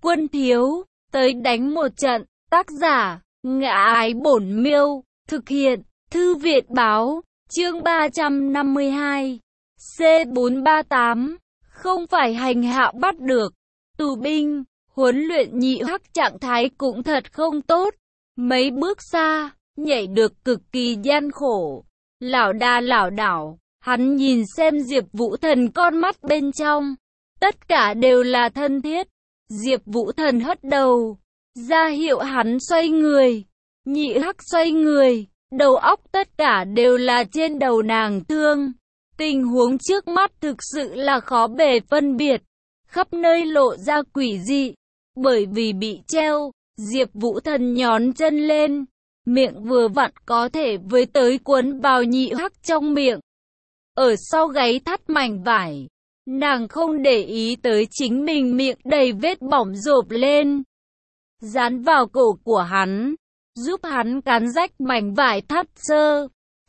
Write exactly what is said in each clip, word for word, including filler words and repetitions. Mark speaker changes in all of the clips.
Speaker 1: Quân thiếu, tới đánh một trận. Tác giả, Ngã Ái Bổn Miêu. Thực hiện, Thư viện Báo. Chương ba trăm năm mươi hai. C bốn ba tám. Không phải hành hạ bắt được. Tù binh, huấn luyện nhị hắc trạng thái cũng thật không tốt. Mấy bước xa, nhảy được cực kỳ gian khổ. Lảo đà lảo đảo, hắn nhìn xem Diệp Vũ Thần con mắt bên trong. Tất cả đều là thân thiết. Diệp Vũ Thần hất đầu, ra hiệu hắn xoay người. Nhị hắc xoay người, đầu óc tất cả đều là trên đầu nàng thương. Tình huống trước mắt thực sự là khó bề phân biệt, khắp nơi lộ ra quỷ dị. Bởi vì bị treo, Diệp Vũ Thần nhón chân lên, miệng vừa vặn có thể với tới cuốn vào nhị hắc trong miệng. Ở sau gáy thắt mảnh vải, nàng không để ý tới chính mình miệng đầy vết bỏng rộp lên, dán vào cổ của hắn, giúp hắn cắn rách mảnh vải thắt sơ.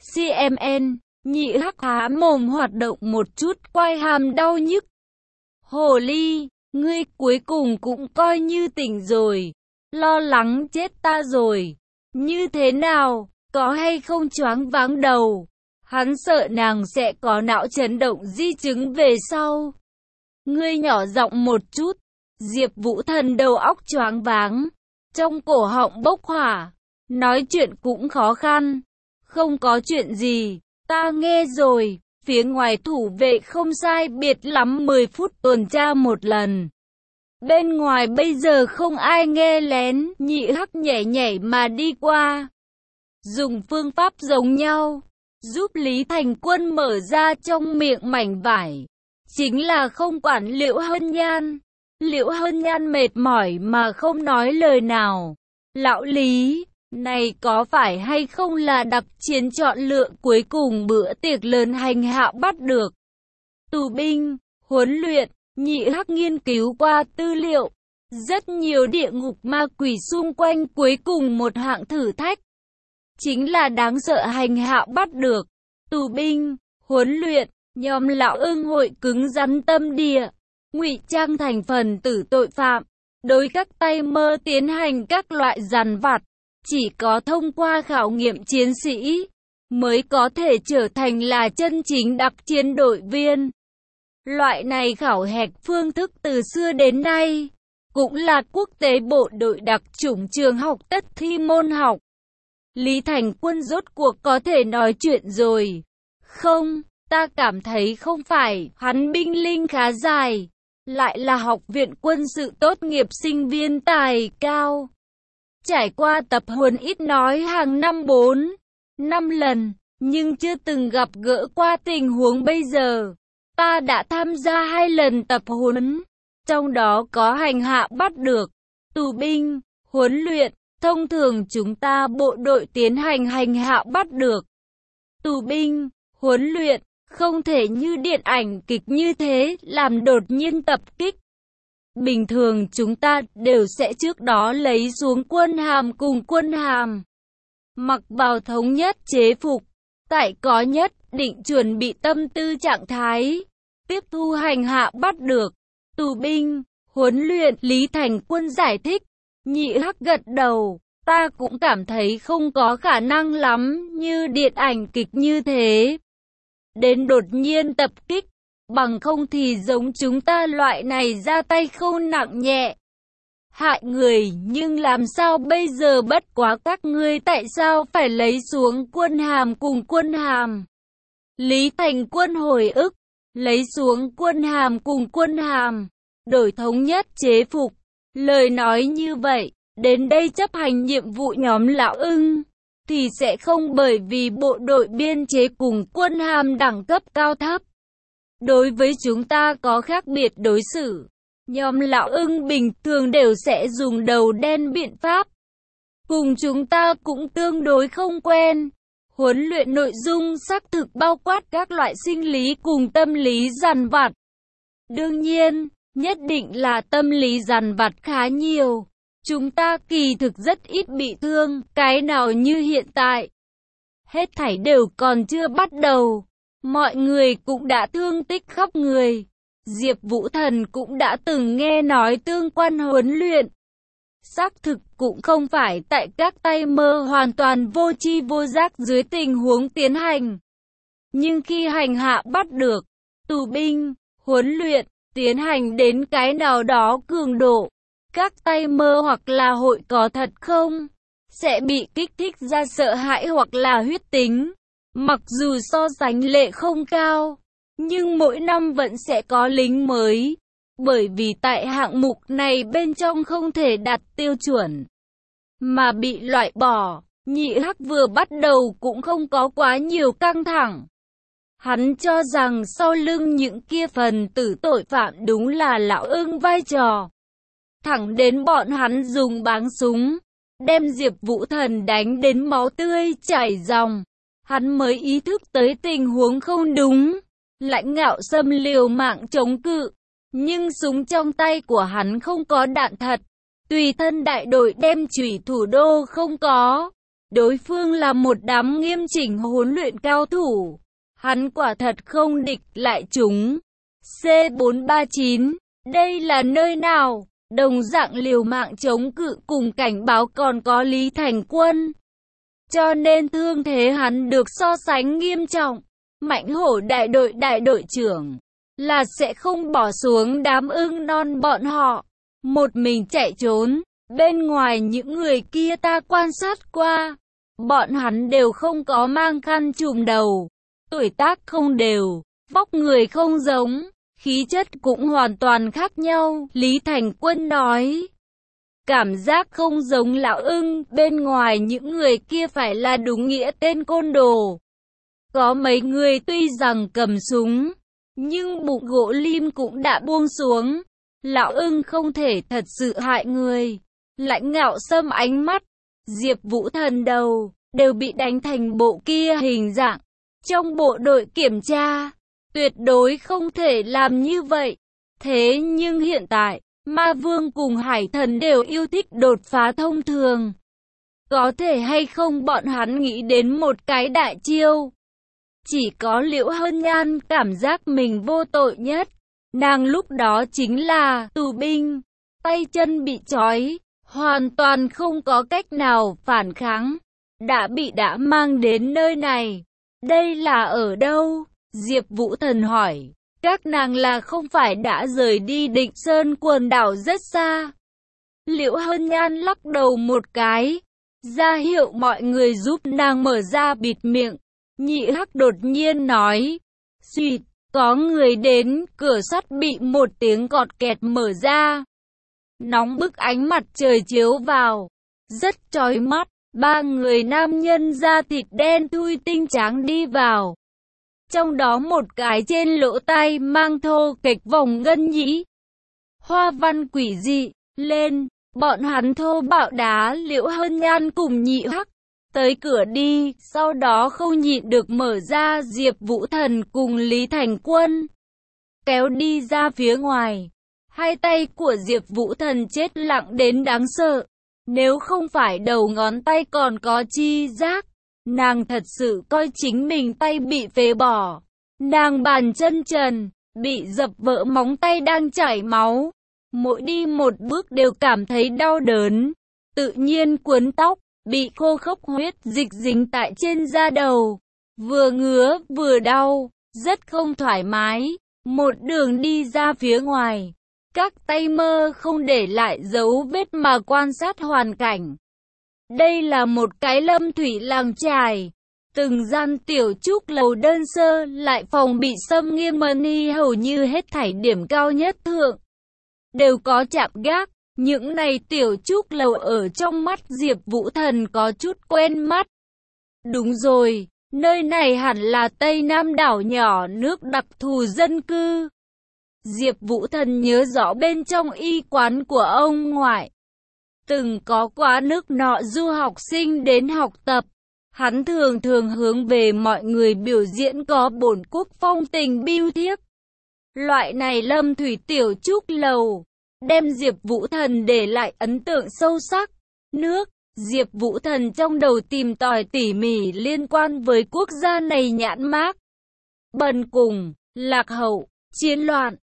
Speaker 1: cmn, nhị hắc há mồm hoạt động một chút, quai hàm đau nhức. Hồ ly, ngươi cuối cùng cũng coi như tỉnh rồi, lo lắng chết ta rồi. Như thế nào, có hay không choáng váng đầu? Hắn sợ nàng sẽ có não chấn động di chứng về sau. Ngươi nhỏ giọng một chút. Diệp Vũ Thần đầu óc choáng váng, trong cổ họng bốc hỏa, nói chuyện cũng khó khăn. Không có chuyện gì, ta nghe rồi. Phía ngoài thủ vệ không sai biệt lắm mười phút tuần tra một lần. Bên ngoài bây giờ không ai nghe lén. Nhị hắc nhảy nhảy mà đi qua, dùng phương pháp giống nhau, giúp Lý Thành Quân mở ra trong miệng mảnh vải. Chính là không quản Liễu Hân Nhan. Liễu Hân Nhan mệt mỏi mà không nói lời nào. Lão Lý, này có phải hay không là đặc chiến chọn lựa cuối cùng bữa tiệc lớn hành hạ bắt được tù binh, huấn luyện? Nhị hắc nghiên cứu qua tư liệu, rất nhiều địa ngục ma quỷ xung quanh, cuối cùng một hạng thử thách chính là đáng sợ hành hạ bắt được tù binh, huấn luyện. Nhóm lão ưng hội cứng rắn tâm địa, ngụy trang thành phần tử tội phạm, đối các tay mơ tiến hành các loại dằn vặt. Chỉ có thông qua khảo nghiệm chiến sĩ mới có thể trở thành là chân chính đặc chiến đội viên. Loại này khảo hạch phương thức từ xưa đến nay cũng là quốc tế bộ đội đặc chủng trường học tất thi môn học. Lý Thành Quân rốt cuộc có thể nói chuyện rồi. Không, ta cảm thấy không phải. Hắn binh linh khá dài, lại là học viện quân sự tốt nghiệp sinh viên tài cao, trải qua tập huấn ít nói hàng năm bốn năm lần, nhưng chưa từng gặp gỡ qua tình huống bây giờ. Ta đã tham gia hai lần tập huấn, trong đó có hành hạ bắt được tù binh, huấn luyện. Thông thường chúng ta bộ đội tiến hành hành hạ bắt được tù binh, huấn luyện, không thể như điện ảnh kịch như thế làm đột nhiên tập kích. Bình thường chúng ta đều sẽ trước đó lấy xuống quân hàm cùng quân hàm, mặc vào thống nhất chế phục, tại có nhất định chuẩn bị tâm tư trạng thái, tiếp thu hành hạ bắt được tù binh, huấn luyện. Lý Thành Quân giải thích. Nhị hắc gật đầu, ta cũng cảm thấy không có khả năng lắm như điện ảnh kịch như thế, đến đột nhiên tập kích. Bằng không thì giống chúng ta loại này ra tay không nặng nhẹ hại người. Nhưng làm sao bây giờ? Bất quá các ngươi tại sao phải lấy xuống quân hàm cùng quân hàm? Lý Thành Quân hồi ức. Lấy xuống quân hàm cùng quân hàm, đổi thống nhất chế phục. Lời nói như vậy, đến đây chấp hành nhiệm vụ nhóm lão ưng thì sẽ không bởi vì bộ đội biên chế cùng quân hàm đẳng cấp cao thấp đối với chúng ta có khác biệt đối xử. Nhóm lão ưng bình thường đều sẽ dùng đầu đen biện pháp, cùng chúng ta cũng tương đối không quen. Huấn luyện nội dung xác thực bao quát các loại sinh lý cùng tâm lý dằn vặt. Đương nhiên, nhất định là tâm lý dằn vặt khá nhiều. Chúng ta kỳ thực rất ít bị thương, cái nào như hiện tại. Hết thảy đều còn chưa bắt đầu, mọi người cũng đã thương tích khắp người. Diệp Vũ Thần cũng đã từng nghe nói tương quan huấn luyện. Xác thực cũng không phải tại các tay mơ hoàn toàn vô tri vô giác dưới tình huống tiến hành. Nhưng khi hành hạ bắt được tù binh, huấn luyện, tiến hành đến cái nào đó cường độ, các tay mơ hoặc là hội có thật không, sẽ bị kích thích ra sợ hãi hoặc là huyết tính. Mặc dù so sánh lệ không cao, nhưng mỗi năm vẫn sẽ có lính mới. Bởi vì tại hạng mục này bên trong không thể đạt tiêu chuẩn, mà bị loại bỏ, Nhị Hắc vừa bắt đầu cũng không có quá nhiều căng thẳng. Hắn cho rằng sau lưng những kia phần tử tội phạm đúng là lão ưng vai trò. Thẳng đến bọn hắn dùng báng súng, đem Diệp Vũ Thần đánh đến máu tươi chảy ròng, hắn mới ý thức tới tình huống không đúng. Lãnh Ngạo Sâm liều mạng chống cự, nhưng súng trong tay của hắn không có đạn thật. Tùy thân đại đội đem chủy thủ đô không có. Đối phương là một đám nghiêm chỉnh huấn luyện cao thủ. Hắn quả thật không địch lại chúng. C bốn ba chín, đây là nơi nào? Đồng dạng liều mạng chống cự cùng cảnh báo còn có Lý Thành Quân. Cho nên thương thế hắn được so sánh nghiêm trọng. Mãnh Hổ đại đội đại đội trưởng là sẽ không bỏ xuống đám ưng non bọn họ, một mình chạy trốn. Bên ngoài những người kia ta quan sát qua, bọn hắn đều không có mang khăn trùm đầu, tuổi tác không đều, vóc người không giống, khí chất cũng hoàn toàn khác nhau. Lý Thành Quân nói, cảm giác không giống lão ưng, bên ngoài những người kia phải là đúng nghĩa tên côn đồ. Có mấy người tuy rằng cầm súng, nhưng bụng gỗ lim cũng đã buông xuống. Lão ưng không thể thật sự hại người. Lãnh Ngạo Sâm ánh mắt, Diệp Vũ Thần đầu, đều bị đánh thành bộ kia hình dạng. Trong bộ đội kiểm tra, tuyệt đối không thể làm như vậy. Thế nhưng hiện tại, Ma Vương cùng Hải Thần đều yêu thích đột phá thông thường. Có thể hay không bọn hắn nghĩ đến một cái đại chiêu? Chỉ có Liễu Hân Nhan cảm giác mình vô tội nhất. Nàng lúc đó chính là tù binh, tay chân bị trói, hoàn toàn không có cách nào phản kháng. Đã bị đã mang đến nơi này. Đây là ở đâu? Diệp Vũ Thần hỏi. Các nàng là không phải đã rời đi Định Sơn quần đảo rất xa? Liễu Hân Nhan lắc đầu một cái, ra hiệu mọi người giúp nàng mở ra bịt miệng. Nhị Hắc đột nhiên nói, suýt, có người đến, cửa sắt bị một tiếng cọt kẹt mở ra. Nóng bức ánh mặt trời chiếu vào, rất chói mắt, ba người nam nhân da thịt đen thui tinh trắng đi vào. Trong đó một cái trên lỗ tai mang thô kệch vòng ngân nhĩ. Hoa văn quỷ dị, lên, bọn hắn thô bạo đá Liễu Hân Nhan cùng Nhị Hắc tới cửa đi, sau đó không nhịn được mở ra Diệp Vũ Thần cùng Lý Thành Quân, kéo đi ra phía ngoài. Hai tay của Diệp Vũ Thần chết lặng đến đáng sợ, nếu không phải đầu ngón tay còn có chi giác, nàng thật sự coi chính mình tay bị phế bỏ. Nàng bàn chân trần, bị dập vỡ móng tay đang chảy máu, mỗi đi một bước đều cảm thấy đau đớn, tự nhiên cuốn tóc, bị khô khốc huyết dịch dính tại trên da đầu, vừa ngứa vừa đau, rất không thoải mái. Một đường đi ra phía ngoài, các tay mơ không để lại dấu vết mà quan sát hoàn cảnh. Đây là một cái lâm thủy làng chài, từng gian tiểu trúc lầu đơn sơ, lại phòng bị xâm nghiêm mani, hầu như hết thảy điểm cao nhất thượng đều có trạm gác. Những này tiểu trúc lầu ở trong mắt Diệp Vũ Thần có chút quen mắt. Đúng rồi, nơi này hẳn là Tây Nam đảo nhỏ nước đặc thù dân cư. Diệp Vũ Thần nhớ rõ bên trong y quán của ông ngoại, từng có quá nước nọ du học sinh đến học tập. Hắn thường thường hướng về mọi người biểu diễn có bổn quốc phong tình biêu thiếp. Loại này lâm thủy tiểu trúc lầu, đem Diệp Vũ Thần để lại ấn tượng sâu sắc. Nước, Diệp Vũ Thần trong đầu tìm tòi tỉ mỉ liên quan với quốc gia này nhãn mác. Bần cùng, lạc hậu, chiến loạn,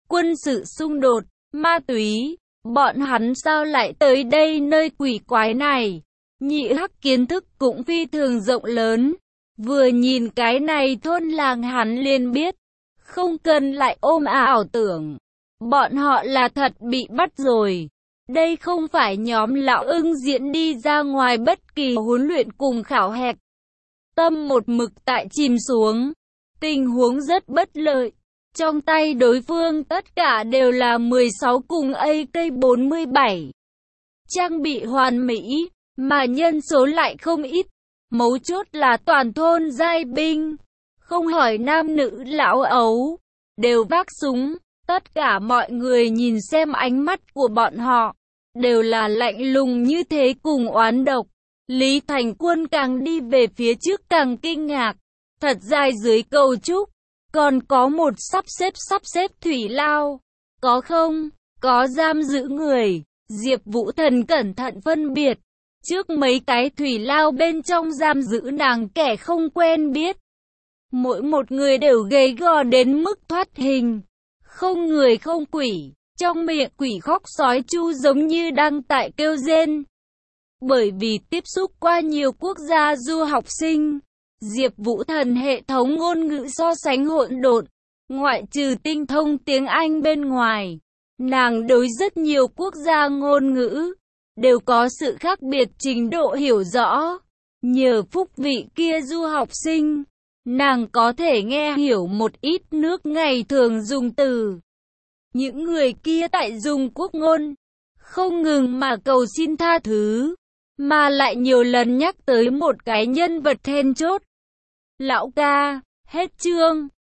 Speaker 1: quân sự xung đột, ma túy. Bọn hắn sao lại tới đây nơi quỷ quái này? Nhị Hắc kiến thức cũng phi thường rộng lớn. Vừa nhìn cái này thôn làng hắn liền biết. Không cần lại ôm ảo tưởng. Bọn họ là thật bị bắt rồi. Đây không phải nhóm lão ưng diễn đi ra ngoài bất kỳ huấn luyện cùng khảo hạch. Tâm một mực tại chìm xuống. Tình huống rất bất lợi. Trong tay đối phương tất cả đều là mười sáu cùng A K bốn mươi bảy. Trang bị hoàn mỹ, mà nhân số lại không ít. Mấu chốt là toàn thôn giai binh. Không hỏi nam nữ lão ấu, đều vác súng. Tất cả mọi người nhìn xem ánh mắt của bọn họ, đều là lạnh lùng như thế cùng oán độc. Lý Thành Quân càng đi về phía trước càng kinh ngạc. Thật dài dưới cầu trúc, còn có một sắp xếp sắp xếp thủy lao. Có không? Có giam giữ người. Diệp Vũ Thần cẩn thận phân biệt. Trước mấy cái thủy lao bên trong giam giữ nàng kẻ không quen biết. Mỗi một người đều gầy gò đến mức thoát hình. Không người không quỷ. Trong miệng quỷ khóc sói chu giống như đang tại kêu rên. Bởi vì tiếp xúc qua nhiều quốc gia du học sinh, Diệp Vũ Thần hệ thống ngôn ngữ so sánh hỗn độn, ngoại trừ tinh thông tiếng Anh bên ngoài, nàng đối rất nhiều quốc gia ngôn ngữ đều có sự khác biệt trình độ hiểu rõ. Nhờ phúc vị kia du học sinh, nàng có thể nghe hiểu một ít nước ngày thường dùng từ. Những người kia tại dùng quốc ngôn, không ngừng mà cầu xin tha thứ, mà lại nhiều lần nhắc tới một cái nhân vật then chốt. Lão ca, hết chương.